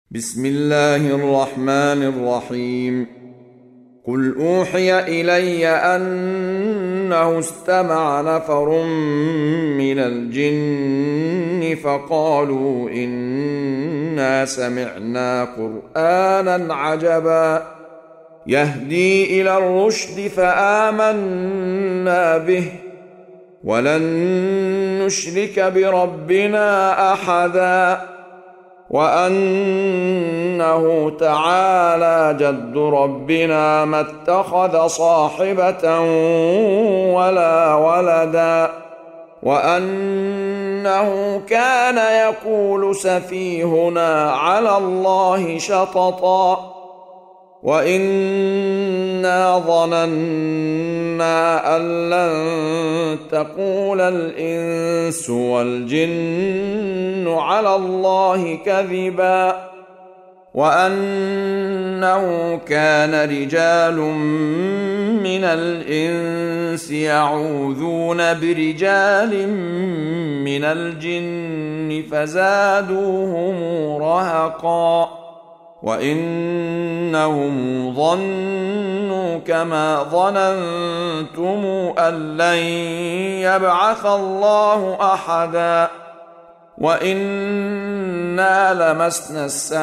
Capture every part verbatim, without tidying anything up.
بسم الله الرحمن الرحيم. قل أوحي إلي أنه استمع نفر من الجن فقالوا إنا سمعنا قرآنا عجبا يهدي إلى الرشد فآمنا به ولن نشرك بربنا أحدا وأنه تعالى جد ربنا ما اتخذ صاحبة ولا ولدا وأنه كان يقول سفيهنا على الله شططا وإنا ظننا أن لن تقول الإنس والجن على الله كذبا وأنه كان رجال من الإنس يعوذون برجال من الجن فزادوهم رهقا وإنهم ظنوا كما ظننتم أن لن يبعث الله أحدا وإنا لمسنا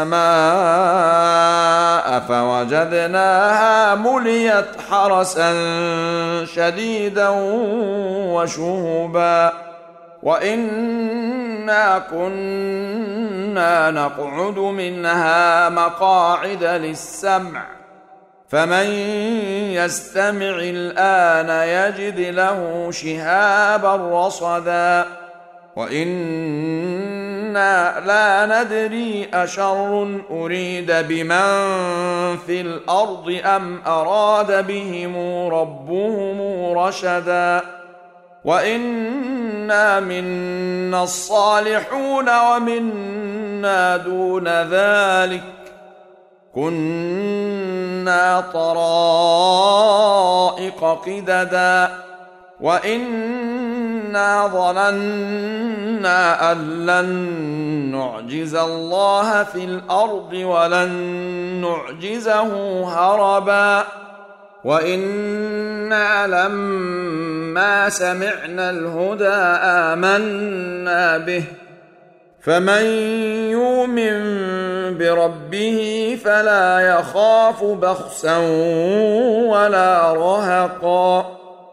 السماء فوجدناها مليت حرسا شديدا وشهبا وإنا كنا نقعد منها مقاعد للسمع فمن يستمع الآن يجد له شهابا رصدا وإنا لا ندري أشر أريد بمن في الأرض أم أراد بهم ربهم رشدا وإنا منا الصالحون ومنا دون ذلك كنا طرائق قددا وإنا ظننا أن لن نعجز الله في الأرض ولن نعجزه هربا وإنا لما سمعنا الهدى آمنا به فمن يؤمن بربه فلا يخاف بخسا ولا رهقا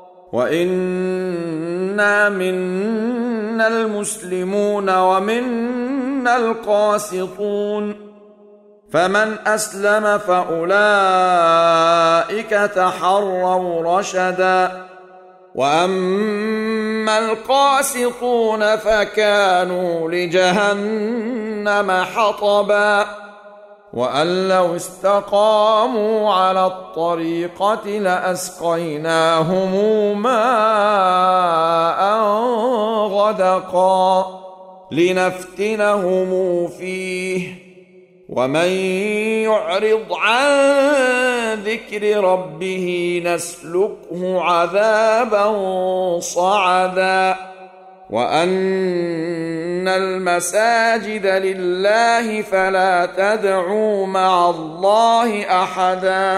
وإنا منا المسلمون ومنا القاسطون فمن أسلم فأولئك تحروا رشدا وأما القاسطون فكانوا لجهنم حطبا وأن لو استقاموا على الطريقة لأسقيناهم ماء غدقا لنفتنهم فيه ومن يعرض عن ذكر ربه نسلكه عذابا صعدا وأن المساجد لله فلا تدعوا مع الله أحدا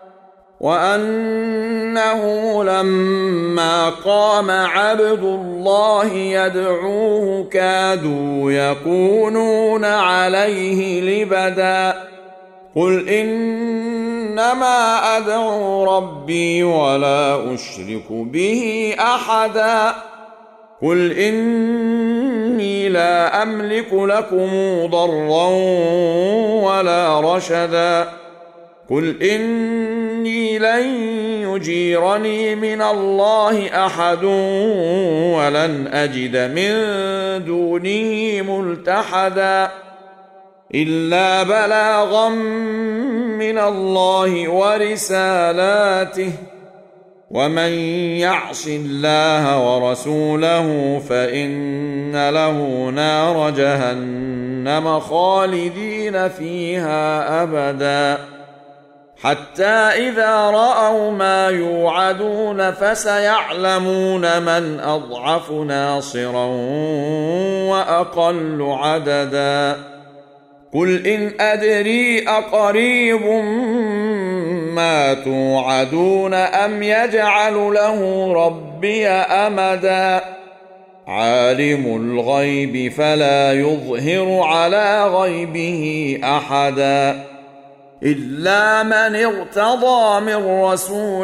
وأنه لما قام عبد الله يدعوه كادوا يكونون عليه لبدا قل إنما أدعو ربي ولا أشرك به أحدا قل إني لا أملك لكم ضرا ولا رشدا قل إني لن يجيرني من الله أحد ولن أجد من دونه ملتحدا إلا بلاغا من الله ورسالاته ومن يعص الله ورسوله فإن له نار جهنم خالدين فيها أبدا حتى إذا رأوا ما يوعدون فسيعلمون من أضعف ناصرا وأقل عددا قل إن أدري أقريب ما توعدون أم يجعل له ربي أمدا عالم الغيب فلا يظهر على غيبه أحدا إلا من ارتضى من رسول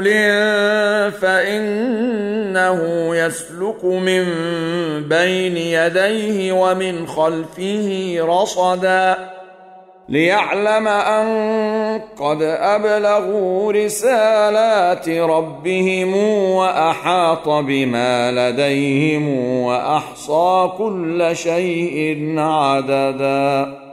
فإنه يسلك من بين يديه ومن خلفه رصدا ليعلم أن قد أبلغوا رسالات ربهم وأحاط بما لديهم وأحصى كل شيء عددا.